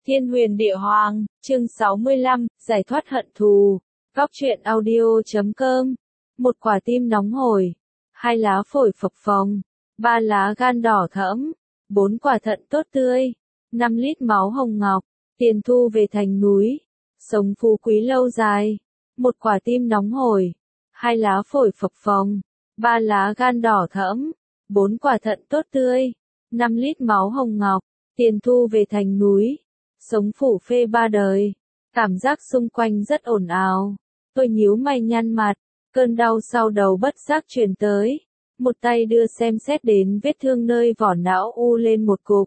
Thiên huyền địa hoàng, chương 65, giải thoát hận thù. Góc truyện audio.com. Một quả tim nóng hổi, 2 lá phổi phập phồng, 3 lá gan đỏ thẫm, 4 quả thận tốt tươi, 5 lít máu hồng ngọc, tiền thu về thành núi, sống phú quý lâu dài. Một quả tim nóng hổi, 2 lá phổi phập phồng, 3 lá gan đỏ thẫm, 4 quả thận tốt tươi, 5 lít máu hồng ngọc, tiền thu về thành núi. Sống phủ phê 3 đời. Cảm giác xung quanh rất ồn ào. Tôi nhíu mày nhăn mặt. Cơn đau sau đầu bất giác truyền tới. Một tay đưa xem xét đến vết thương nơi vỏ não u lên một cục.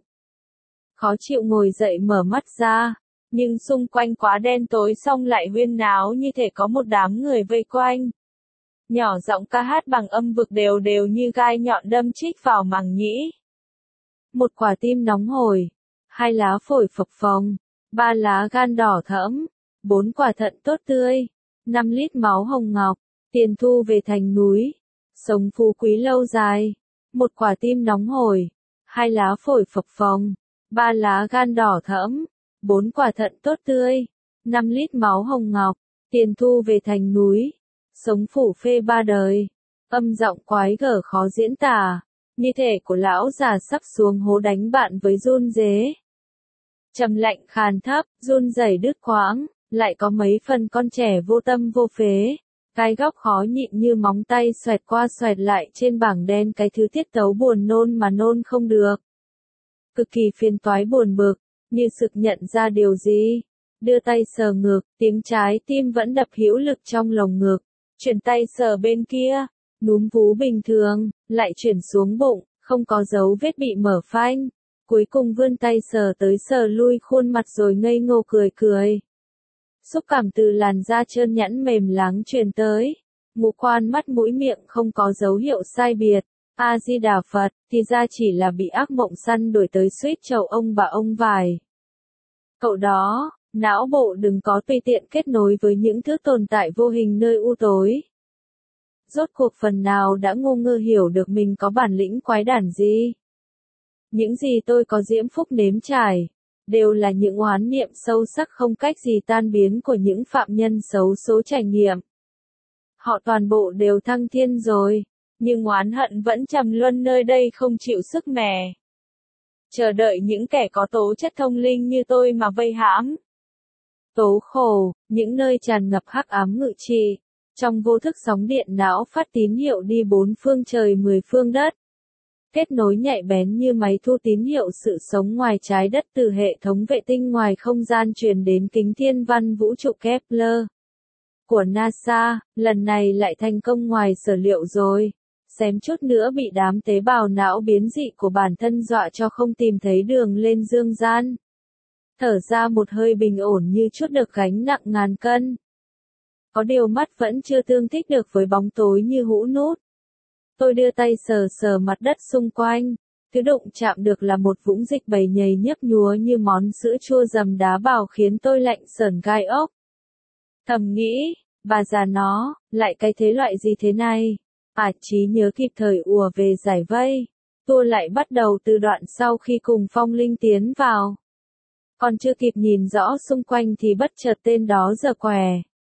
Khó chịu ngồi dậy mở mắt ra. Nhưng xung quanh quá đen tối xong lại huyên náo như thể có một đám người vây quanh. Nhỏ giọng ca hát bằng âm vực đều đều như gai nhọn đâm chích vào màng nhĩ. Một quả tim nóng hổi. 2 lá phổi phập phồng, 3 lá gan đỏ thẫm, 4 quả thận tốt tươi, 5 lít máu hồng ngọc, tiền thu về thành núi, sống phú quý lâu dài. Một quả tim nóng hổi, 2 lá phổi phập phồng, 3 lá gan đỏ thẫm, 4 quả thận tốt tươi, 5 lít máu hồng ngọc, tiền thu về thành núi, sống phủ phê 3 đời. Âm giọng quái gở khó diễn tả, như thể của lão già sắp xuống hố đánh bạn với run rế. Trầm lạnh khàn thấp, run rẩy đứt quãng, lại có mấy phần con trẻ vô tâm vô phế. Cái góc khó nhịn như móng tay xoẹt qua xoẹt lại trên bảng đen cái thứ tiết tấu buồn nôn mà nôn không được. Cực kỳ phiền toái buồn bực, như sực nhận ra điều gì. Đưa tay sờ ngực, tiếng trái tim vẫn đập hữu lực trong lồng ngực. Chuyển tay sờ bên kia, núm vú bình thường, lại chuyển xuống bụng, không có dấu vết bị mở phanh. Cuối cùng vươn tay sờ tới sờ lui khuôn mặt rồi ngây ngô cười cười. Xúc cảm từ làn da trơn nhẵn mềm láng truyền tới. Ngũ quan mắt mũi miệng không có dấu hiệu sai biệt. A-di-đà Phật, thì ra chỉ là bị ác mộng săn đuổi tới suýt chầu ông bà ông vài. Cậu đó, não bộ đừng có tùy tiện kết nối với những thứ tồn tại vô hình nơi u tối. Rốt cuộc phần nào đã ngu ngơ hiểu được mình có bản lĩnh quái đản gì. Những gì tôi có diễm phúc nếm trải, đều là những oán niệm sâu sắc không cách gì tan biến của những phạm nhân xấu số trải nghiệm. Họ toàn bộ đều thăng thiên rồi, nhưng oán hận vẫn trầm luân nơi đây không chịu sức mẻ. Chờ đợi những kẻ có tố chất thông linh như tôi mà vây hãm. Tố khổ, những nơi tràn ngập hắc ám ngự trị, trong vô thức sóng điện não phát tín hiệu đi 4 phương trời 10 phương đất. Kết nối nhạy bén như máy thu tín hiệu sự sống ngoài trái đất từ hệ thống vệ tinh ngoài không gian truyền đến kính thiên văn vũ trụ Kepler của NASA, lần này lại thành công ngoài sở liệu rồi. Xém chút nữa bị đám tế bào não biến dị của bản thân dọa cho không tìm thấy đường lên dương gian. Thở ra một hơi bình ổn như chút được gánh nặng ngàn cân. Có điều mắt vẫn chưa tương thích được với bóng tối như hũ nút. Tôi đưa tay sờ sờ mặt đất xung quanh, thứ đụng chạm được là một vũng dịch bầy nhầy nhấp nhúa như món sữa chua dầm đá bào khiến tôi lạnh sởn gai ốc. Thầm nghĩ, bà già nó, lại cái thế loại gì thế này? Trí nhớ kịp thời ùa về giải vây. Tôi lại bắt đầu từ đoạn sau khi cùng Phong Linh tiến vào. Còn chưa kịp nhìn rõ xung quanh thì bất chợt tên đó giở què.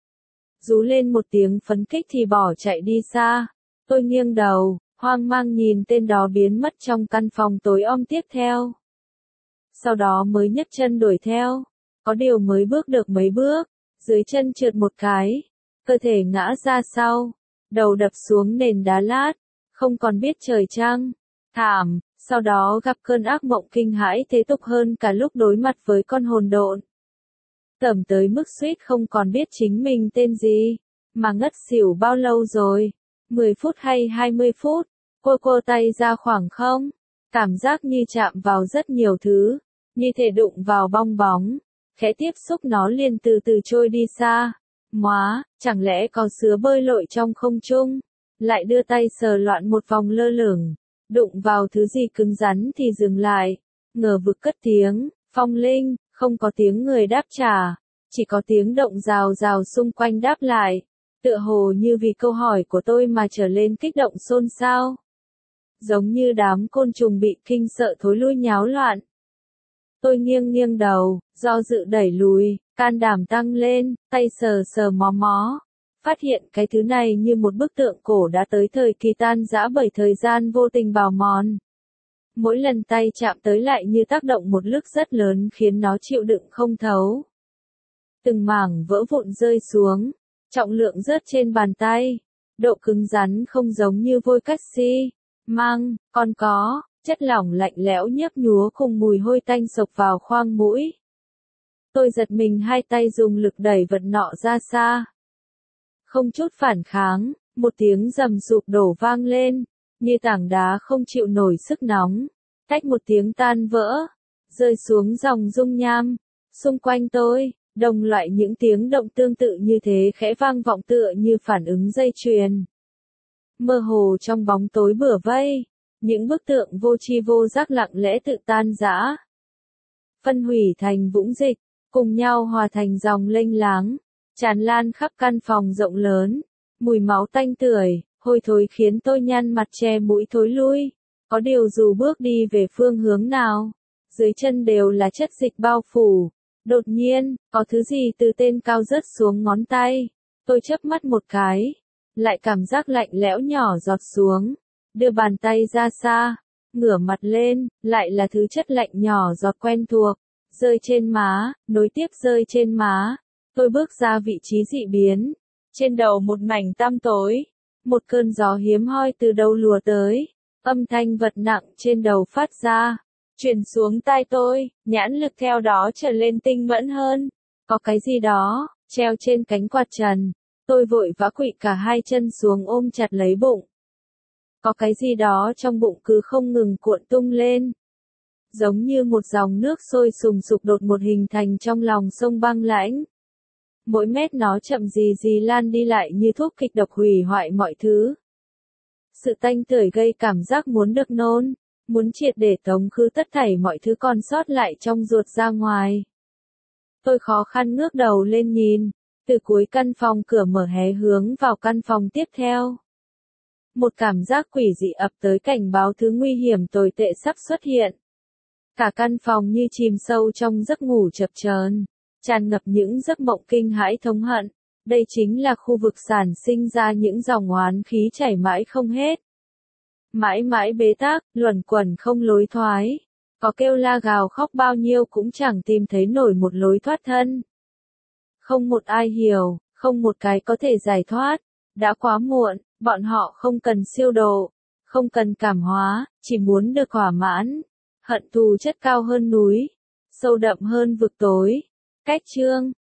Rú lên một tiếng phấn khích thì bỏ chạy đi xa. Tôi nghiêng đầu, hoang mang nhìn tên đó biến mất trong căn phòng tối om tiếp theo. Sau đó mới nhấc chân đuổi theo. Có điều mới bước được mấy bước, dưới chân trượt một cái, cơ thể ngã ra sau, đầu đập xuống nền đá lát, không còn biết trời trăng, thảm, sau đó gặp cơn ác mộng kinh hãi thế tục hơn cả lúc đối mặt với con hồn độn. Tẩm tới mức suýt không còn biết chính mình tên gì, mà ngất xỉu bao lâu rồi. 10 phút hay 20 phút, cô tay ra khoảng không, cảm giác như chạm vào rất nhiều thứ, như thể đụng vào bong bóng, khẽ tiếp xúc nó liền từ từ trôi đi xa. Móa, chẳng lẽ có sứa bơi lội trong không trung, lại đưa tay sờ loạn một vòng lơ lửng, đụng vào thứ gì cứng rắn thì dừng lại, ngờ vực cất tiếng, Phong Linh, không có tiếng người đáp trả, chỉ có tiếng động rào rào xung quanh đáp lại. Tựa hồ như vì câu hỏi của tôi mà trở lên kích động xôn xao. Giống như đám côn trùng bị kinh sợ thối lui nháo loạn. Tôi nghiêng nghiêng đầu, do dự đẩy lùi, can đảm tăng lên, tay sờ sờ mó mó. Phát hiện cái thứ này như một bức tượng cổ đã tới thời kỳ tan rã bởi thời gian vô tình bào mòn. Mỗi lần tay chạm tới lại như tác động một lực rất lớn khiến nó chịu đựng không thấu. Từng mảng vỡ vụn rơi xuống, trọng lượng rớt trên bàn tay, độ cứng rắn không giống như vôi cắt xi, măng, còn có chất lỏng lạnh lẽo nhấp nhúa cùng mùi hôi tanh xộc vào khoang mũi. Tôi giật mình, hai tay dùng lực đẩy vật nọ ra xa. Không chút phản kháng, một tiếng rầm sụp đổ vang lên, như tảng đá không chịu nổi sức nóng, tách một tiếng tan vỡ, rơi xuống dòng dung nham. Xung quanh tôi, đồng loại những tiếng động tương tự như thế khẽ vang vọng tựa như phản ứng dây chuyền. Mơ hồ trong bóng tối bủa vây, những bức tượng vô tri vô giác lặng lẽ tự tan rã, phân hủy thành vũng dịch, cùng nhau hòa thành dòng lênh láng, tràn lan khắp căn phòng rộng lớn. Mùi máu tanh tưởi, hôi thối khiến tôi nhăn mặt che mũi thối lui. Có điều dù bước đi về phương hướng nào, dưới chân đều là chất dịch bao phủ. Đột nhiên, có thứ gì từ trên cao rớt xuống ngón tay. Tôi chớp mắt một cái, lại cảm giác lạnh lẽo nhỏ giọt xuống. Đưa bàn tay ra xa, ngửa mặt lên, lại là thứ chất lạnh nhỏ giọt quen thuộc, rơi trên má, nối tiếp rơi trên má. Tôi bước ra vị trí dị biến, trên đầu một mảnh tăm tối, một cơn gió hiếm hoi từ đâu lùa tới, âm thanh vật nặng trên đầu phát ra, truyền xuống tai tôi, nhãn lực theo đó trở lên tinh mẫn hơn. Có cái gì đó treo trên cánh quạt trần, tôi vội vã khuỵu cả hai chân xuống ôm chặt lấy bụng. Có cái gì đó trong bụng cứ không ngừng cuộn tung lên, giống như một dòng nước sôi sùng sục đột ngột hình thành trong lòng sông băng lãnh. Mỗi mét nó chậm rì rì lan đi lại như thuốc kịch độc hủy hoại mọi thứ. Sự tanh tưởi gây cảm giác muốn được nôn, muốn triệt để tống khứ tất thảy mọi thứ còn sót lại trong ruột ra ngoài. Tôi khó khăn ngước đầu lên nhìn, từ cuối căn phòng cửa mở hé hướng vào căn phòng tiếp theo. Một cảm giác quỷ dị ập tới cảnh báo thứ nguy hiểm tồi tệ sắp xuất hiện. Cả căn phòng như chìm sâu trong giấc ngủ chập chờn, tràn ngập những giấc mộng kinh hãi thống hận. Đây chính là khu vực sản sinh ra những dòng oán khí chảy mãi không hết. Mãi mãi bế tắc, luẩn quẩn không lối thoái. Có kêu la gào khóc bao nhiêu cũng chẳng tìm thấy nổi một lối thoát thân. Không một ai hiểu, không một cái có thể giải thoát. Đã quá muộn, bọn họ không cần siêu độ, không cần cảm hóa, chỉ muốn được thỏa mãn. Hận thù chất cao hơn núi, sâu đậm hơn vực tối. Cách chương